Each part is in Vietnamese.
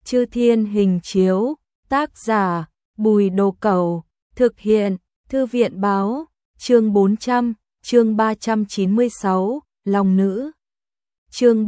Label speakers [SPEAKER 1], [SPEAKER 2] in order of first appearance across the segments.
[SPEAKER 1] Chư Thiên Hình Chiếu, tác giả Bùi Đồ Cẩu, thực hiện Thư viện Báo, chương 400, chương 396, Long Nữ. Chương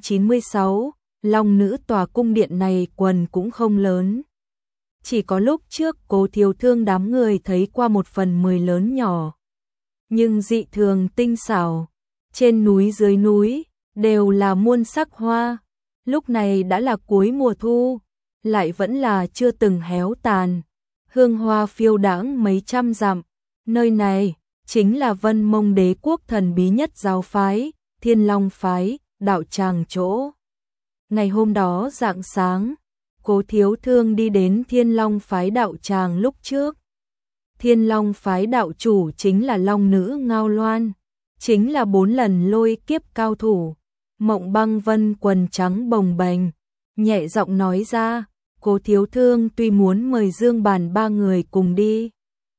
[SPEAKER 1] 396, Long Nữ. Tòa cung điện này quần cũng không lớn. Chỉ có lúc trước Cố Thiếu Thương đám người thấy qua 1/10 lớn nhỏ. Nhưng dị thường tinh xảo, trên núi dưới núi đều là muôn sắc hoa. Lúc này đã là cuối mùa thu, lại vẫn là chưa từng héo tàn. Hương hoa phiêu đãng mấy trăm dặm. Nơi này chính là Vân Mông Đế quốc thần bí nhất giáo phái, Thiên Long phái, đạo tràng chỗ. Ngày hôm đó rạng sáng, Cố Thiếu Thương đi đến Thiên Long phái đạo tràng lúc trước. Thiên Long phái đạo chủ chính là Long Nữ Ngao Loan, chính là 4 lần lôi kiếp cao thủ. Mộng Băng Vân quần trắng bồng bềnh, nhẹ giọng nói ra, Cố Thiếu Thương tuy muốn mời Dương Bàn 3 người cùng đi.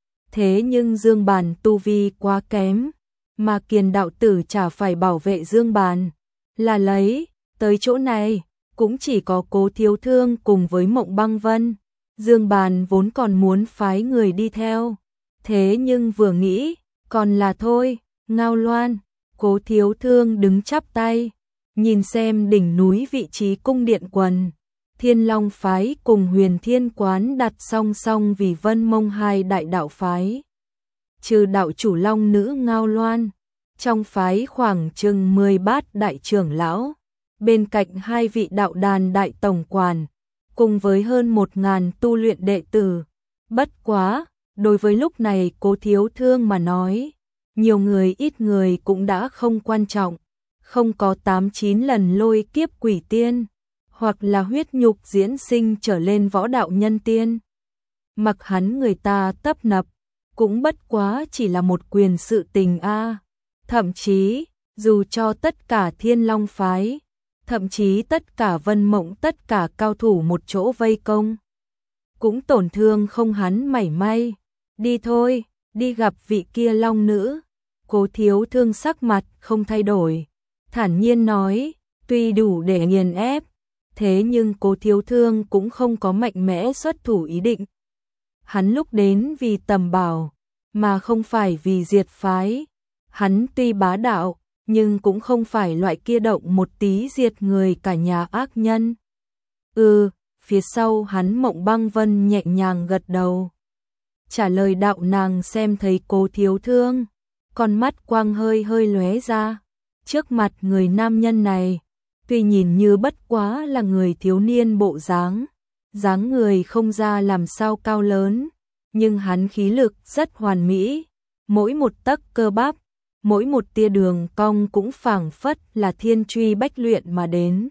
[SPEAKER 1] Thế nhưng Dương Bàn tu vi quá kém, mà Kiền đạo tử chả phải bảo vệ Dương Bàn. Là lấy, tới chỗ này, cũng chỉ có Cố Thiếu Thương cùng với Mộng Băng Vân. Dương Bàn vốn còn muốn phái người đi theo. Thế nhưng vừa nghĩ, còn là thôi, Ngao Loan. Cố Thiếu Thương đứng chắp tay, nhìn xem đỉnh núi vị trí cung điện quần. Thiên Long phái cùng Huyền Thiên quán đặt song song vì Vân Mông hai đại đạo phái. Trừ đạo chủ Long Nữ Ngao Loan, trong phái khoảng chừng 10 bát đại trưởng lão, bên cạnh 2 vị đạo đàn đại tổng quản, cùng với hơn 1000 tu luyện đệ tử. Bất quá, đối với lúc này Cố Thiếu Thương mà nói, nhiều người ít người cũng đã không quan trọng. Không có 8-9 lần lôi kiếp quỷ tiên, hoặc là huyết nhục diễn sinh trở lên võ đạo nhân tiên. Mặc hắn người ta tấp nập, cũng bất quá chỉ là một quyền sự tình a. Thậm chí, dù cho tất cả Thiên Long phái, thậm chí tất cả Vân Mộng, tất cả cao thủ một chỗ vây công, cũng tổn thương không hắn mảy may. Đi thôi, đi gặp vị kia Long Nữ. Cố Thiếu Thương sắc mặt không thay đổi, thản nhiên nói, tuy đủ để nghiền ép, thế nhưng Cố Thiếu Thương cũng không có mạnh mẽ xuất thủ ý định. Hắn lúc đến vì tầm bảo, mà không phải vì diệt phái. Hắn tuy bá đạo, nhưng cũng không phải loại kia động một tí diệt người cả nhà ác nhân. Phía sau hắn Mộng Băng Vân nhẹ nhàng gật đầu. Trả lời đạo nàng xem thấy Cố Thiếu Thương, con mắt quang hơi hơi lóe ra. Trước mặt người nam nhân này, tuy nhìn như bất quá là người thiếu niên bộ dáng, dáng người không ra làm sao cao lớn, nhưng hắn khí lực rất hoàn mỹ, mỗi một tấc cơ bắp, mỗi một tia đường cong cũng phảng phất là thiên truy bách luyện mà đến.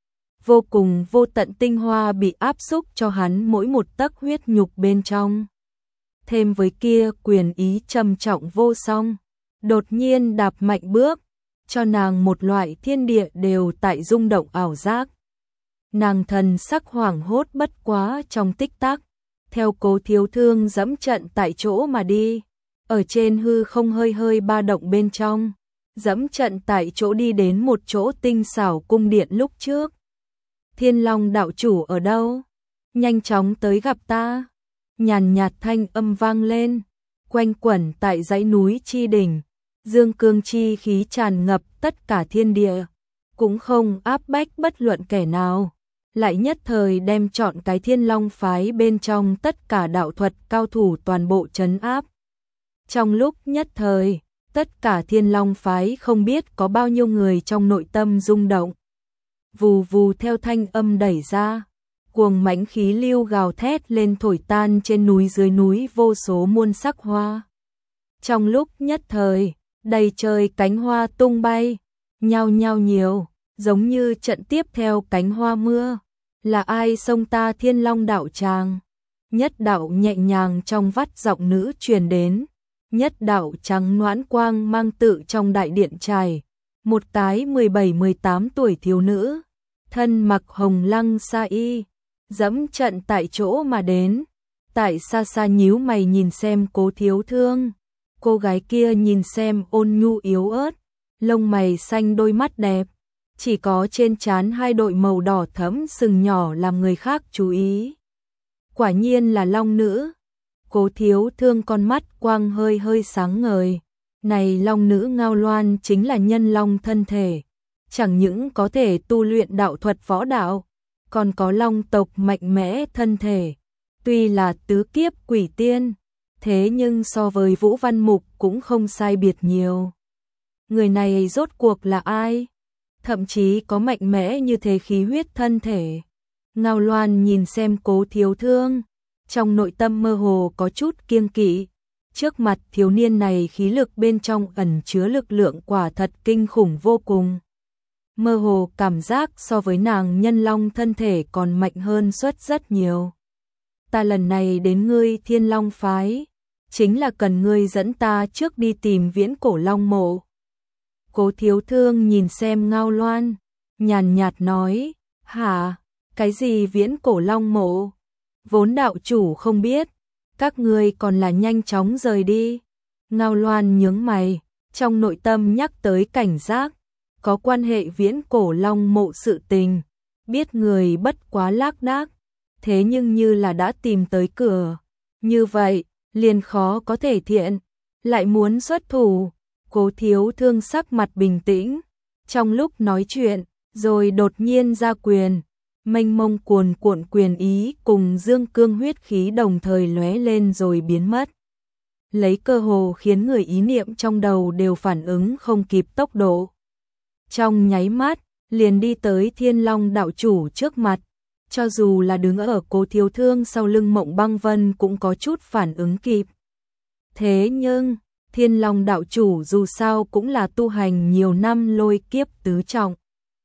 [SPEAKER 1] Vô cùng vô tận tinh hoa bị áp xúc cho hắn mỗi một tấc huyết nhục bên trong. Thêm với kia quyền ý trầm trọng vô song, đột nhiên đạp mạnh bước, cho nàng một loại thiên địa đều tại rung động ảo giác. Nàng thần sắc hoảng hốt bất quá trong tích tắc, theo Cố Thiếu Thương dẫm trận tại chỗ mà đi, ở trên hư không hơi hơi ba động bên trong, dẫm trận tại chỗ đi đến một chỗ tinh xảo cung điện lúc trước. Thiên Long đạo chủ ở đâu? Nhanh chóng tới gặp ta. Nhàn nhạt thanh âm vang lên, quanh quẩn tại dãy núi chi đỉnh. Dương cương chi khí tràn ngập tất cả thiên địa, cũng không áp bách bất luận kẻ nào, lại nhất thời đem trọn cái Thiên Long phái bên trong tất cả đạo thuật cao thủ toàn bộ trấn áp. Trong lúc nhất thời, tất cả Thiên Long phái không biết có bao nhiêu người trong nội tâm rung động. Vù vù theo thanh âm đẩy ra, cuồng mãnh khí lưu gào thét lên thổi tan trên núi dưới núi vô số muôn sắc hoa. Trong lúc nhất thời, đầy trời cánh hoa tung bay, nhao nhao nhiều, giống như trận tiếp theo cánh hoa mưa. Là ai xông ta Thiên Long đạo tràng? Nhất đạo nhẹ nhàng trong vắt giọng nữ truyền đến, nhất đạo trắng noãn quang mang tự trong đại điện trải. Một cái 17-18 tuổi thiếu nữ, thân mặc hồng lăng sa y, dẫm trận tại chỗ mà đến. Tại xa xa nhíu mày nhìn xem Cố Thiếu Thương. Cô gái kia nhìn xem ôn nhu yếu ớt, lông mày xanh đôi mắt đẹp, chỉ có trên trán hai đội màu đỏ thẫm sừng nhỏ làm người khác chú ý. Quả nhiên là long nữ. Cố Thiếu Thương con mắt quang hơi hơi sáng ngời. Này long nữ Ngao Loan chính là nhân long thân thể, chẳng những có thể tu luyện đạo thuật võ đạo, còn có long tộc mạnh mẽ thân thể. Tuy là tứ kiếp quỷ tiên, thế nhưng so với Vũ Văn Mục cũng không sai biệt nhiều. Người này rốt cuộc là ai? Thậm chí có mạnh mẽ như thế khí huyết thân thể. Ngao Loan nhìn xem Cố Thiếu Thương, trong nội tâm mơ hồ có chút kiêng kỵ. Trước mặt thiếu niên này khí lực bên trong ẩn chứa lực lượng quả thật kinh khủng vô cùng. Mơ hồ cảm giác so với nàng nhân long thân thể còn mạnh hơn suất rất nhiều. Ta lần này đến ngươi Thiên Long phái, chính là cần ngươi dẫn ta trước đi tìm Viễn Cổ Long mộ. Cố Thiếu Thương nhìn xem Ngao Loan, nhàn nhạt nói, hả, cái gì Viễn Cổ Long mộ? Vốn đạo chủ không biết, các ngươi còn là nhanh chóng rời đi. Ngao Loan nhướng mày, trong nội tâm nhắc tới cảnh giác, có quan hệ Viễn Cổ Long mộ sự tình, biết người bất quá lác đác, thế nhưng như là đã tìm tới cửa, như vậy, liền khó có thể thiện, lại muốn xuất thủ. Cố Thiếu Thương sắc mặt bình tĩnh, trong lúc nói chuyện, rồi đột nhiên ra quyền, mênh mông cuồn cuộn quyền ý cùng dương cương huyết khí đồng thời lóe lên rồi biến mất. Lấy cơ hồ khiến người ý niệm trong đầu đều phản ứng không kịp tốc độ. Trong nháy mắt, liền đi tới Thiên Long đạo chủ trước mặt, cho dù là đứng ở Cố Thiếu Thương sau lưng Mộng Băng Vân cũng có chút phản ứng kịp. Thế nhưng, Thiên Long đạo chủ dù sao cũng là tu hành nhiều năm lôi kiếp tứ trọng,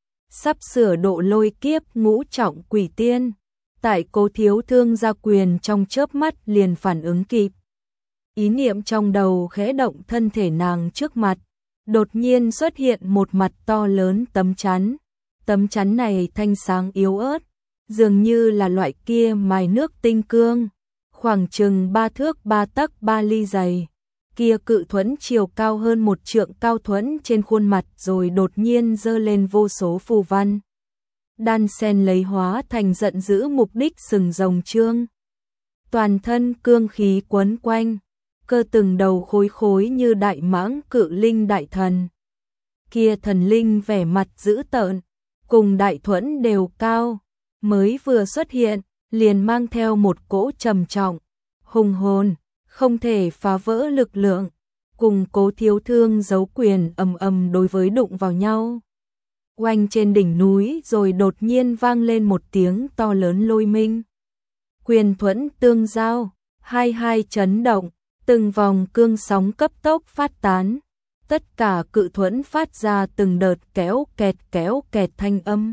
[SPEAKER 1] sắp sửa độ lôi kiếp ngũ trọng quỷ tiên, tại Cố Thiếu Thương ra quyền trong chớp mắt liền phản ứng kịp. Ý niệm trong đầu khẽ động, thân thể nàng trước mặt, đột nhiên xuất hiện một mặt to lớn tấm chắn này thanh sáng yếu ớt, dường như là loại kia mài nước tinh cương, khoảng chừng 3 thước 3 tấc 3 ly dày. Kia cự thuẫn chiều cao hơn 1 trượng cao thuẫn trên khuôn mặt rồi đột nhiên giơ lên vô số phù văn. Đan sen lấy hóa thành giận dữ mục đích sừng rồng trương. Toàn thân cương khí quấn quanh, cơ từng đầu khối khối như đại mãng cự linh đại thần. Kia thần linh vẻ mặt dữ tợn, cùng đại thuẫn đều cao, mới vừa xuất hiện, liền mang theo một cỗ trầm trọng, hùng hồn, không thể phá vỡ lực lượng, cùng Cố Thiếu Thương giấu quyền ầm ầm đối với đụng vào nhau. Oanh trên đỉnh núi rồi đột nhiên vang lên một tiếng to lớn lôi minh. Quyền thuẫn tương giao, hai chấn động, từng vòng cương sóng cấp tốc phát tán. Tất cả cự thuẫn phát ra từng đợt kéo kẹt thanh âm.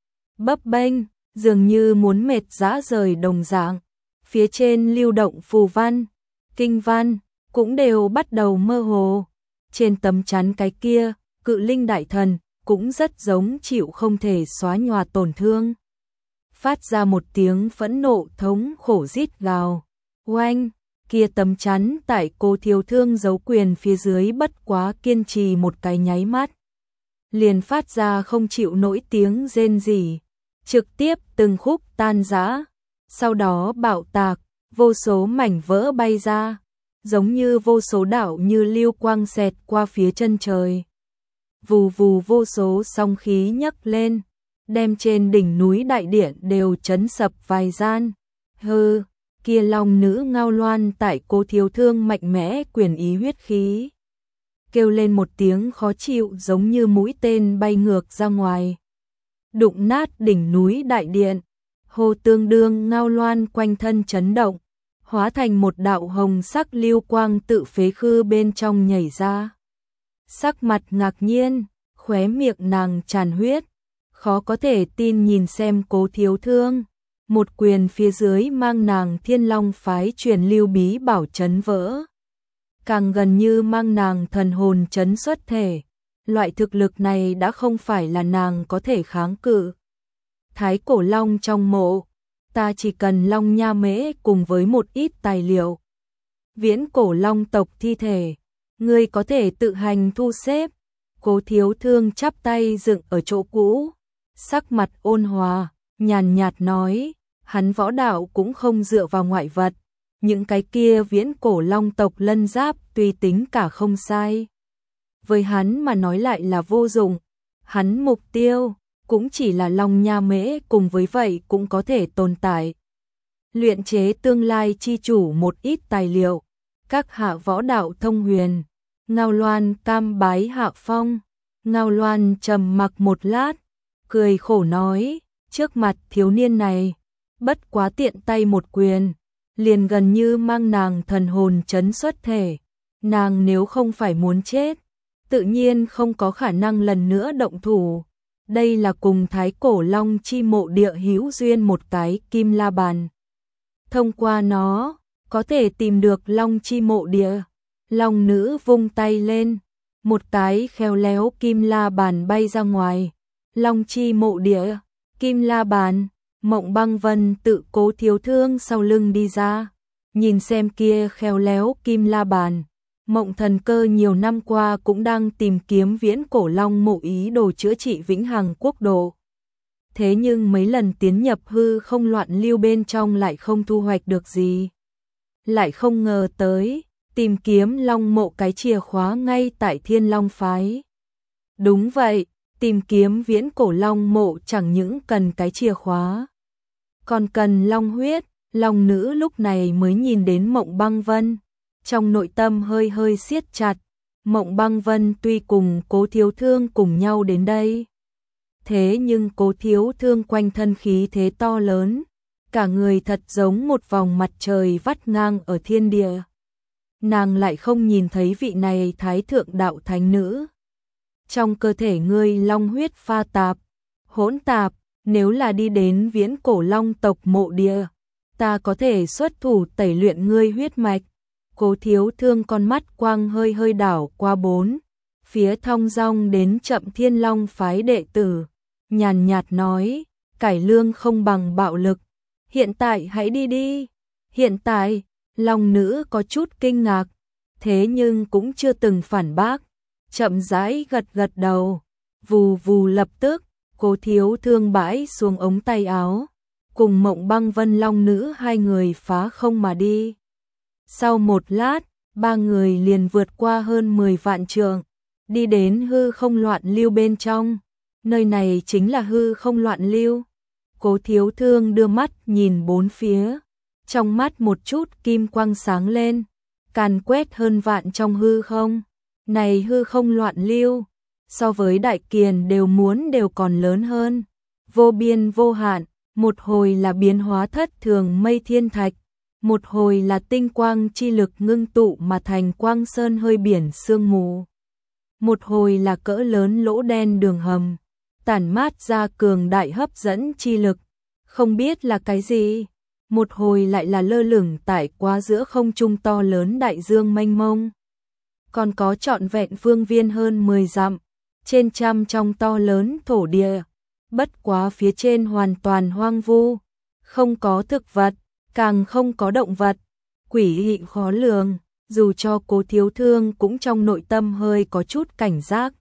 [SPEAKER 1] Bấp bênh, dường như muốn mệt rã rời đồng dạng. Phía trên lưu động phù văn, kinh văn, cũng đều bắt đầu mơ hồ. Trên tấm chắn cái kia, cự linh đại thần, cũng rất giống chịu không thể xóa nhòa tổn thương. Phát ra một tiếng phẫn nộ thống khổ rít gào. Oanh, kia tấm chắn tại Cố Thiếu Thương giấu quyền phía dưới bất quá kiên trì một cái nháy mắt. Liền phát ra không chịu nổi tiếng rên rỉ, trực tiếp từng khúc tan rã. Sau đó bạo tạc, vô số mảnh vỡ bay ra, giống như vô số đạo như lưu quang xẹt qua phía chân trời. Vù vù vô số sóng khí nhấc lên, đem trên đỉnh núi đại điện đều chấn sập vài gian. Hừ, kia long nữ Ngao Loan tại Cố Thiếu Thương mạnh mẽ quyền ý huyết khí. Kêu lên một tiếng khó chịu giống như mũi tên bay ngược ra ngoài. Đụng nát đỉnh núi đại điện, hồ tương đương Ngao Loan quanh thân chấn động, hóa thành một đạo hồng sắc lưu quang tự phế khư bên trong nhảy ra. Sắc mặt ngạc nhiên, khóe miệng nàng tràn huyết, khó có thể tin nhìn xem Cố Thiếu Thương. Một quyền phía dưới mang nàng Thiên Long phái truyền lưu bí bảo chấn vỡ. Càng gần như mang nàng thần hồn chấn xuất thể. Loại thực lực này đã không phải là nàng có thể kháng cự. Thái cổ long trong mộ, ta chỉ cần long nha mễ cùng với một ít tài liệu. Viễn cổ long tộc thi thể, ngươi có thể tự hành thu xếp. Cố Thiếu Thương chắp tay dựng ở chỗ cũ, sắc mặt ôn hòa, nhàn nhạt nói, hắn võ đạo cũng không dựa vào ngoại vật, những cái kia viễn cổ long tộc lân giáp tuy tính cả không sai. Với hắn mà nói lại là vô dụng, hắn mục tiêu cũng chỉ là Long Nha Mễ, cùng với vậy cũng có thể tồn tại. Luyện chế tương lai chi chủ một ít tài liệu, các hạ võ đạo thông huyền. Ngao Loan cam bái hạ phong. Ngao Loan trầm mặc một lát, cười khổ nói, trước mặt thiếu niên này, bất quá tiện tay một quyền, liền gần như mang nàng thần hồn chấn xuất thể. Nàng nếu không phải muốn chết, tự nhiên không có khả năng lần nữa động thủ. Đây là cùng Thái Cổ Long chi mộ địa hữu duyên một cái kim la bàn. Thông qua nó, có thể tìm được Long chi mộ địa. Long nữ vung tay lên, một cái khéo léo kim la bàn bay ra ngoài. Long chi mộ địa, kim la bàn. Mộng Băng Vân tự Cố Thiếu Thương sau lưng đi ra, nhìn xem kia khéo léo kim la bàn. Mộng Thần Cơ nhiều năm qua cũng đang tìm kiếm viễn cổ long mộ ý đồ chữa trị vĩnh hằng quốc độ. Thế nhưng mấy lần tiến nhập hư không loạn lưu bên trong lại không thu hoạch được gì. Lại không ngờ tới, tìm kiếm long mộ cái chìa khóa ngay tại Thiên Long Phái. Đúng vậy, tìm kiếm viễn cổ long mộ chẳng những cần cái chìa khóa, còn cần long huyết. Long nữ lúc này mới nhìn đến Mộng Băng Vân, trong nội tâm hơi hơi siết chặt. Mộng Băng Vân tuy cùng Cố Thiếu Thương cùng nhau đến đây, thế nhưng Cố Thiếu Thương quanh thân khí thế to lớn, cả người thật giống một vòng mặt trời vắt ngang ở thiên địa. Nàng lại không nhìn thấy vị này thái thượng đạo thánh nữ. Trong cơ thể ngươi long huyết pha tạp, hỗn tạp, nếu là đi đến viễn cổ long tộc mộ địa, ta có thể xuất thủ tẩy luyện ngươi huyết mạch. Cố Thiếu Thương con mắt quang hơi hơi đảo qua bốn phía thong dong đến Chậm Thiên Long Phái đệ tử, nhàn nhạt nói, cải lương không bằng bạo lực, hiện tại hãy đi đi. Hiện tại, Long nữ có chút kinh ngạc, thế nhưng cũng chưa từng phản bác, chậm rãi gật gật đầu. Vù vù, lập tức Cố Thiếu Thương bãi xuống ống tay áo, cùng Mộng Băng Vân long nữ hai người phá không mà đi. Sau một lát, ba người liền vượt qua hơn 10 vạn trượng, đi đến hư không loạn lưu bên trong. Nơi này chính là hư không loạn lưu. Cố Thiếu Thương đưa mắt nhìn bốn phía, trong mắt một chút kim quang sáng lên, càn quét hơn vạn trong hư không. Này hư không loạn lưu, so với Đại Kiền đều còn lớn hơn, vô biên vô hạn. Một hồi là biến hóa thất thường mây thiên thạch, một hồi là tinh quang chi lực ngưng tụ mà thành quang sơn hơi biển sương mù, một hồi là cỡ lớn lỗ đen đường hầm, tản mát ra cường đại hấp dẫn chi lực, không biết là cái gì. Một hồi lại là lơ lửng tại quá giữa không trung to lớn đại dương mênh mông. Còn có trọn vẹn phương viên hơn 10 dặm, trên trăm trong to lớn thổ địa. Bất quá phía trên hoàn toàn hoang vu, không có thực vật, càng không có động vật, quỷ dị khó lường, dù cho Cố Thiếu Thương cũng trong nội tâm hơi có chút cảnh giác.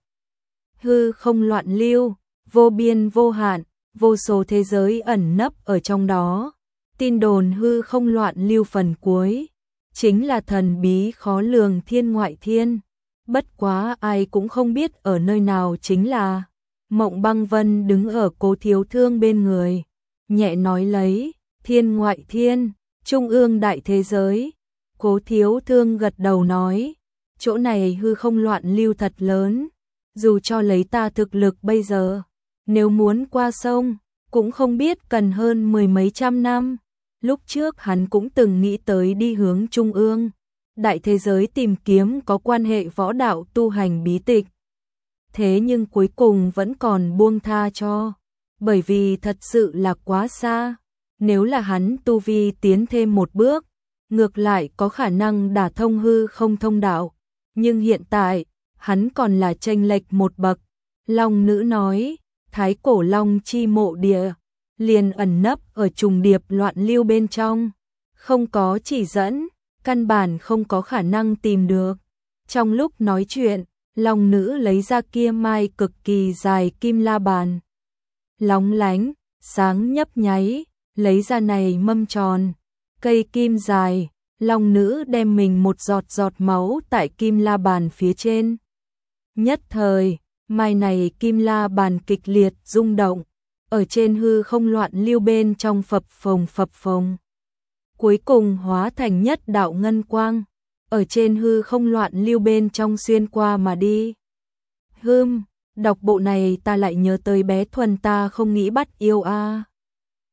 [SPEAKER 1] Hư không loạn lưu, vô biên vô hạn, vô số thế giới ẩn nấp ở trong đó. Tin đồn hư không loạn lưu phần cuối, chính là thần bí khó lường thiên ngoại thiên. Bất quá ai cũng không biết ở nơi nào chính là. Mộng Băng Vân đứng ở Cố Thiếu Thương bên người, nhẹ nói lấy, thiên ngoại thiên, trung ương đại thế giới. Cố Thiếu Thương gật đầu nói, chỗ này hư không loạn lưu thật lớn, dù cho lấy ta thực lực bây giờ, nếu muốn qua sông, cũng không biết cần hơn 10 mấy trăm năm. Lúc trước hắn cũng từng nghĩ tới đi hướng trung ương đại thế giới tìm kiếm có quan hệ võ đạo tu hành bí tịch. Thế nhưng cuối cùng vẫn còn buông tha cho, bởi vì thật sự là quá xa. Nếu là hắn tu vi tiến thêm một bước, ngược lại có khả năng đả thông hư không thông đạo. Nhưng hiện tại, hắn còn là chênh lệch một bậc. Long nữ nói, Thái Cổ Long chi mộ địa, liền ẩn nấp ở trùng điệp loạn lưu bên trong. Không có chỉ dẫn, căn bản không có khả năng tìm được. Trong lúc nói chuyện, Long nữ lấy ra kia mai cực kỳ dài kim la bàn. Lóng lánh, sáng nhấp nháy, lấy ra này mâm tròn, cây kim dài, Long nữ đem mình một giọt giọt máu tại kim la bàn phía trên. Nhất thời, mai này kim la bàn kịch liệt rung động, ở trên hư không loạn lưu bên trong phập phồng. Cuối cùng hóa thành nhất đạo ngân quang, ở trên hư không loạn lưu bên trong xuyên qua mà đi. Đọc bộ này ta lại nhớ tới bé Thuần ta không nghĩ bắt yêu a.